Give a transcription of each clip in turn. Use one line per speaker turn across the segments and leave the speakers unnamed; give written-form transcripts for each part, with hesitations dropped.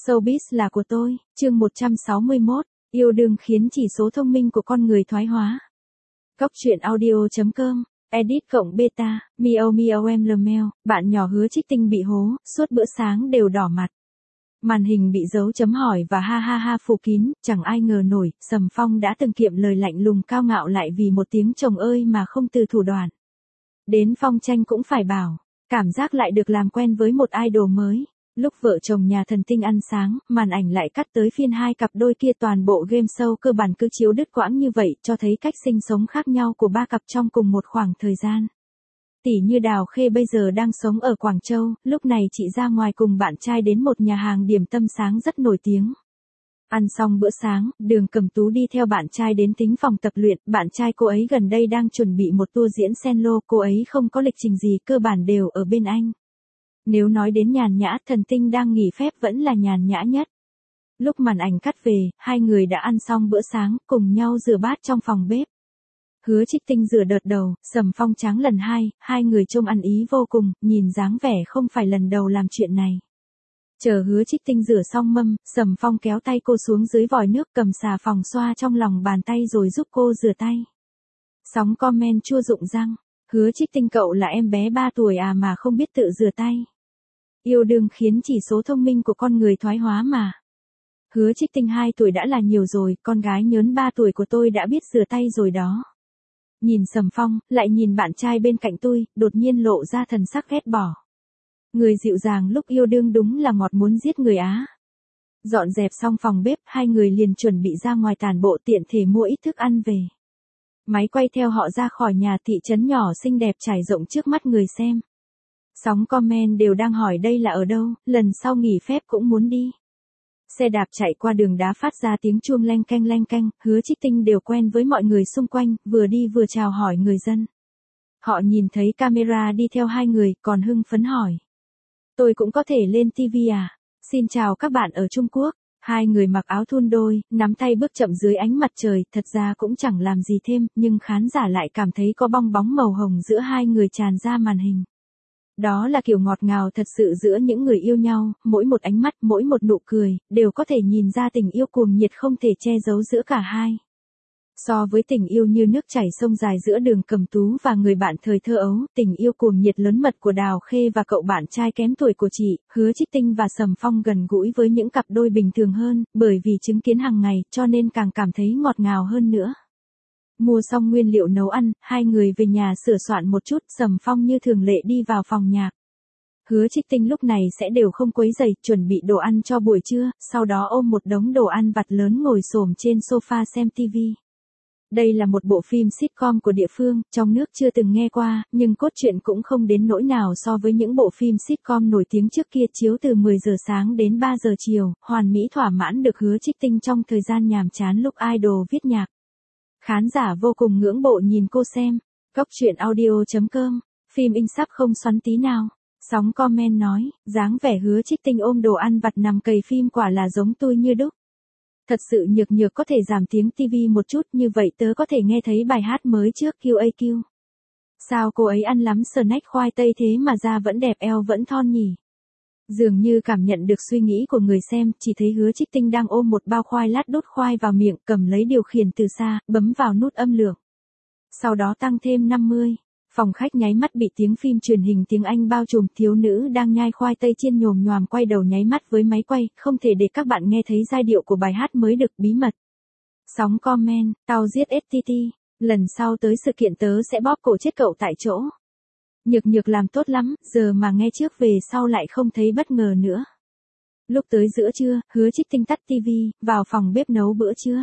Showbiz là của tôi, chương 161, yêu đương khiến chỉ số thông minh của con người thoái hóa. Góc truyện audio.com, edit cộng beta, miao miao em lmel, bạn nhỏ Hứa Trích Tinh bị hố, suốt bữa sáng đều đỏ mặt. Màn hình bị dấu chấm hỏi và ha ha ha phủ kín, chẳng ai ngờ nổi, Sầm Phong đã từng kiệm lời lạnh lùng cao ngạo lại vì một tiếng chồng ơi mà không từ thủ đoạn. Đến Phong Tranh cũng phải bảo, cảm giác lại được làm quen với một idol mới. Lúc vợ chồng nhà thần tinh ăn sáng, màn ảnh lại cắt tới phiên hai cặp đôi kia, toàn bộ game show cơ bản cứ chiếu đứt quãng như vậy, cho thấy cách sinh sống khác nhau của ba cặp trong cùng một khoảng thời gian. Tỷ như Đào Khê bây giờ đang sống ở Quảng Châu, lúc này chị ra ngoài cùng bạn trai đến một nhà hàng điểm tâm sáng rất nổi tiếng. Ăn xong bữa sáng, Đường Cẩm Tú đi theo bạn trai đến Tính phòng tập luyện, bạn trai cô ấy gần đây đang chuẩn bị một tour diễn cello, cô ấy không có lịch trình gì, cơ bản đều ở bên anh. Nếu nói đến nhàn nhã, thần tinh đang nghỉ phép vẫn là nhàn nhã nhất. Lúc màn ảnh cắt về, hai người đã ăn xong bữa sáng, cùng nhau rửa bát trong phòng bếp. Hứa Trích Tinh rửa đợt đầu, Sầm Phong tráng lần hai người trông ăn ý vô cùng, nhìn dáng vẻ không phải lần đầu làm chuyện này. Chờ Hứa Trích Tinh rửa xong mâm, Sầm Phong kéo tay cô xuống dưới vòi nước, cầm xà phòng xoa trong lòng bàn tay rồi giúp cô rửa tay. Sóng comment chua rụng răng, Hứa Trích Tinh cậu là em bé 3 tuổi à mà không biết tự rửa tay. Yêu đương khiến chỉ số thông minh của con người thoái hóa mà. Hứa Trích Tinh 2 tuổi đã là nhiều rồi, con gái nhớn 3 tuổi của tôi đã biết rửa tay rồi đó. Nhìn Sầm Phong, lại nhìn bạn trai bên cạnh tôi, đột nhiên lộ ra thần sắc ghét bỏ. Người dịu dàng lúc yêu đương đúng là ngọt muốn giết người á. Dọn dẹp xong phòng bếp, hai người liền chuẩn bị ra ngoài tản bộ, tiện thể mua ít thức ăn về. Máy quay theo họ ra khỏi nhà thị trấn nhỏ xinh đẹp trải rộng trước mắt người xem. Sóng comment đều đang hỏi đây là ở đâu, lần sau nghỉ phép cũng muốn đi. Xe đạp chạy qua đường đá phát ra tiếng chuông leng keng, Hứa Trích Tinh đều quen với mọi người xung quanh, vừa đi vừa chào hỏi người dân. Họ nhìn thấy camera đi theo hai người, còn hưng phấn hỏi. Tôi cũng có thể lên TV à? Xin chào các bạn ở Trung Quốc. Hai người mặc áo thun đôi, nắm tay bước chậm dưới ánh mặt trời, thật ra cũng chẳng làm gì thêm, nhưng khán giả lại cảm thấy có bong bóng màu hồng giữa hai người tràn ra màn hình. Đó là kiểu ngọt ngào thật sự giữa những người yêu nhau, mỗi một ánh mắt, mỗi một nụ cười, đều có thể nhìn ra tình yêu cuồng nhiệt không thể che giấu giữa cả hai. So với tình yêu như nước chảy sông dài giữa Đường Cẩm Tú và người bạn thời thơ ấu, tình yêu cuồng nhiệt lớn mật của Đào Khê và cậu bạn trai kém tuổi của chị, Hứa Trích Tinh và Sầm Phong gần gũi với những cặp đôi bình thường hơn, bởi vì chứng kiến hàng ngày, cho nên càng cảm thấy ngọt ngào hơn nữa. Mua xong nguyên liệu nấu ăn, hai người về nhà sửa soạn một chút, Sầm Phong như thường lệ đi vào phòng nhạc. Hứa Trích Tinh lúc này sẽ đều không quấy rầy, chuẩn bị đồ ăn cho buổi trưa, sau đó ôm một đống đồ ăn vặt lớn ngồi xổm trên sofa xem TV. Đây là một bộ phim sitcom của địa phương, trong nước chưa từng nghe qua, nhưng cốt truyện cũng không đến nỗi nào so với những bộ phim sitcom nổi tiếng trước kia, chiếu từ 10 giờ sáng đến 3 giờ chiều, hoàn mỹ thỏa mãn được Hứa Trích Tinh trong thời gian nhàm chán lúc idol viết nhạc. Khán giả vô cùng ngưỡng mộ nhìn cô xem. Góc truyện audio.com, phim in sắp không xoắn tí nào. Sóng comment nói, dáng vẻ Hứa Trích Tinh ôm đồ ăn vặt nằm cày phim quả là giống tôi như đúc. Thật sự nhược có thể giảm tiếng TV một chút, như vậy tớ có thể nghe thấy bài hát mới trước QAQ. Sao cô ấy ăn lắm snack khoai tây thế mà da vẫn đẹp, eo vẫn thon nhỉ? Dường như cảm nhận được suy nghĩ của người xem, chỉ thấy Hứa Trích Tinh đang ôm một bao khoai lát đốt khoai vào miệng, cầm lấy điều khiển từ xa, bấm vào nút âm lượng. Sau đó tăng thêm 50. Phòng khách nháy mắt bị tiếng phim truyền hình tiếng Anh bao trùm, thiếu nữ đang nhai khoai tây chiên nhồm nhoàm quay đầu nháy mắt với máy quay, không thể để các bạn nghe thấy giai điệu của bài hát mới được, bí mật. Sóng comment, tao giết STT, lần sau tới sự kiện tớ sẽ bóp cổ chết cậu tại chỗ. Nhược làm tốt lắm, giờ mà nghe trước về sau lại không thấy bất ngờ nữa. Lúc tới giữa trưa, Hứa Trích Tinh tắt TV, vào phòng bếp nấu bữa trưa.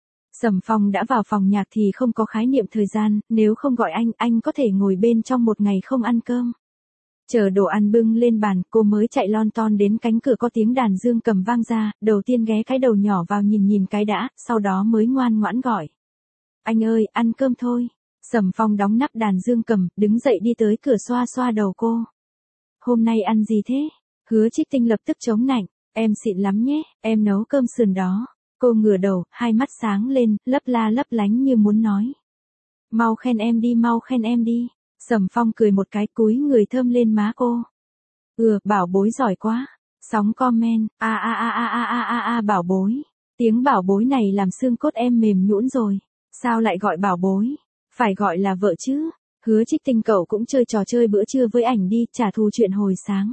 Sầm Phong đã vào phòng nhạc thì không có khái niệm thời gian, nếu không gọi anh có thể ngồi bên trong một ngày không ăn cơm. Chờ đồ ăn bưng lên bàn, cô mới chạy lon ton đến cánh cửa, có tiếng đàn dương cầm vang ra, đầu tiên ghé cái đầu nhỏ vào nhìn cái đã, sau đó mới ngoan ngoãn gọi. Anh ơi, ăn cơm thôi. Sầm Phong đóng nắp đàn dương cầm, đứng dậy đi tới cửa xoa xoa đầu cô. Hôm nay ăn gì thế? Hứa Trích Tinh lập tức chống nạnh, em xịn lắm nhé, em nấu cơm sườn đó. Cô ngửa đầu, hai mắt sáng lên, lấp la lấp lánh như muốn nói. Mau khen em đi, mau khen em đi. Sầm Phong cười một cái, cúi người thơm lên má cô. Bảo bối giỏi quá. Sóng comment, bảo bối. Tiếng bảo bối này làm xương cốt em mềm nhũn rồi. Sao lại gọi bảo bối? Phải gọi là vợ chứ. Hứa Trích Tinh cậu cũng chơi trò chơi bữa trưa với ảnh đi, trả thù chuyện hồi sáng.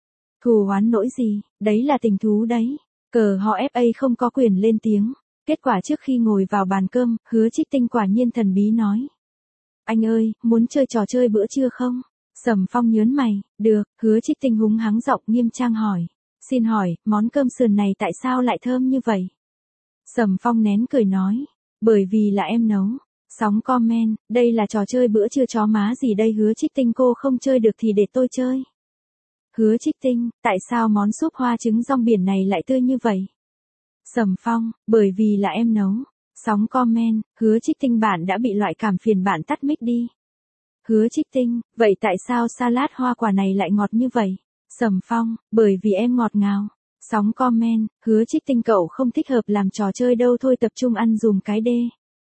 Thù oán nỗi gì, đấy là tình thú đấy. Cờ họ FA không có quyền lên tiếng. Kết quả trước khi ngồi vào bàn cơm, Hứa Trích Tinh quả nhiên thần bí nói. Anh ơi, muốn chơi trò chơi bữa trưa không? Sầm Phong nhớn mày, được, Hứa Trích Tinh húng hắng giọng nghiêm trang hỏi. Xin hỏi, món cơm sườn này tại sao lại thơm như vậy? Sầm Phong nén cười nói. Bởi vì là em nấu. Sóng comment, đây là trò chơi bữa trưa chó má gì đây Hứa Trích Tinh cô không chơi được thì để tôi chơi. Hứa Trích Tinh, tại sao món súp hoa trứng rong biển này lại tươi như vậy? Sầm Phong, bởi vì là em nấu. Sóng comment, Hứa Trích Tinh bạn đã bị loại cảm phiền bạn tắt mic đi. Hứa Trích Tinh, vậy tại sao salad hoa quả này lại ngọt như vậy? Sầm Phong, bởi vì em ngọt ngào. Sóng comment, Hứa Trích Tinh cậu không thích hợp làm trò chơi đâu thôi tập trung ăn dùm cái đê.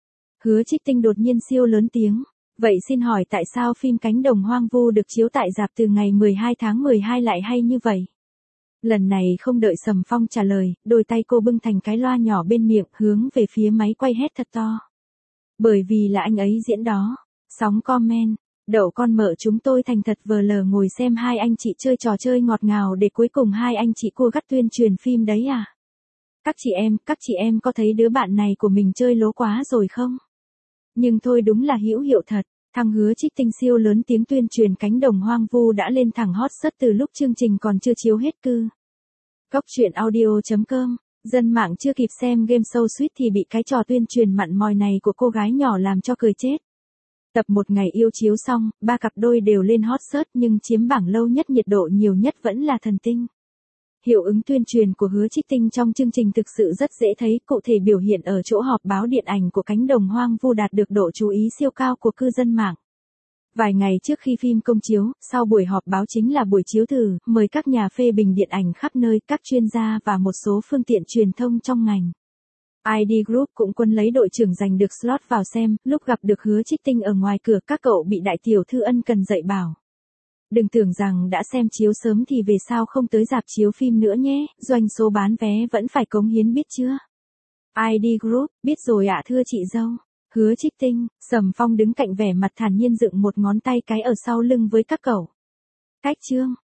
Hứa Trích Tinh đột nhiên siêu lớn tiếng. Vậy xin hỏi tại sao phim Cánh đồng hoang vu được chiếu tại rạp từ ngày 12 tháng 12 lại hay như vậy? Lần này không đợi Sầm Phong trả lời, đôi tay cô bưng thành cái loa nhỏ bên miệng hướng về phía máy quay hét thật to. Bởi vì là anh ấy diễn đó. Sóng comment, đậu con mợ chúng tôi thành thật vờ lờ ngồi xem hai anh chị chơi trò chơi ngọt ngào để cuối cùng hai anh chị cua gắt tuyên truyền phim đấy à? Các chị em có thấy đứa bạn này của mình chơi lố quá rồi không? Nhưng thôi đúng là hữu hiệu thật, thằng Hứa Trích Tinh siêu lớn tiếng tuyên truyền Cánh đồng hoang vu đã lên thẳng hot search từ lúc chương trình còn chưa chiếu hết cư. Cóc truyện audio.com, dân mạng chưa kịp xem game show suýt thì bị cái trò tuyên truyền mặn mòi này của cô gái nhỏ làm cho cười chết. Tập 1 ngày yêu chiếu xong, ba cặp đôi đều lên hot search nhưng chiếm bảng lâu nhất nhiệt độ nhiều nhất vẫn là Thần Tinh. Hiệu ứng tuyên truyền của Hứa Trích Tinh trong chương trình thực sự rất dễ thấy, cụ thể biểu hiện ở chỗ họp báo điện ảnh của Cánh đồng hoang vu đạt được độ chú ý siêu cao của cư dân mạng. Vài ngày trước khi phim công chiếu, sau buổi họp báo chính là buổi chiếu thử, mời các nhà phê bình điện ảnh khắp nơi, các chuyên gia và một số phương tiện truyền thông trong ngành. ID Group cũng quân lấy đội trưởng giành được slot vào xem, lúc gặp được Hứa Trích Tinh ở ngoài cửa các cậu bị đại tiểu thư ân cần dạy bảo. Đừng tưởng rằng đã xem chiếu sớm thì về sau không tới rạp chiếu phim nữa nhé, doanh số bán vé vẫn phải cống hiến biết chưa? ID Group, biết rồi ạ thưa chị dâu. Hứa Trích Tinh, Sầm Phong đứng cạnh vẻ mặt thản nhiên dựng một ngón tay cái ở sau lưng với các cậu. Cách chương.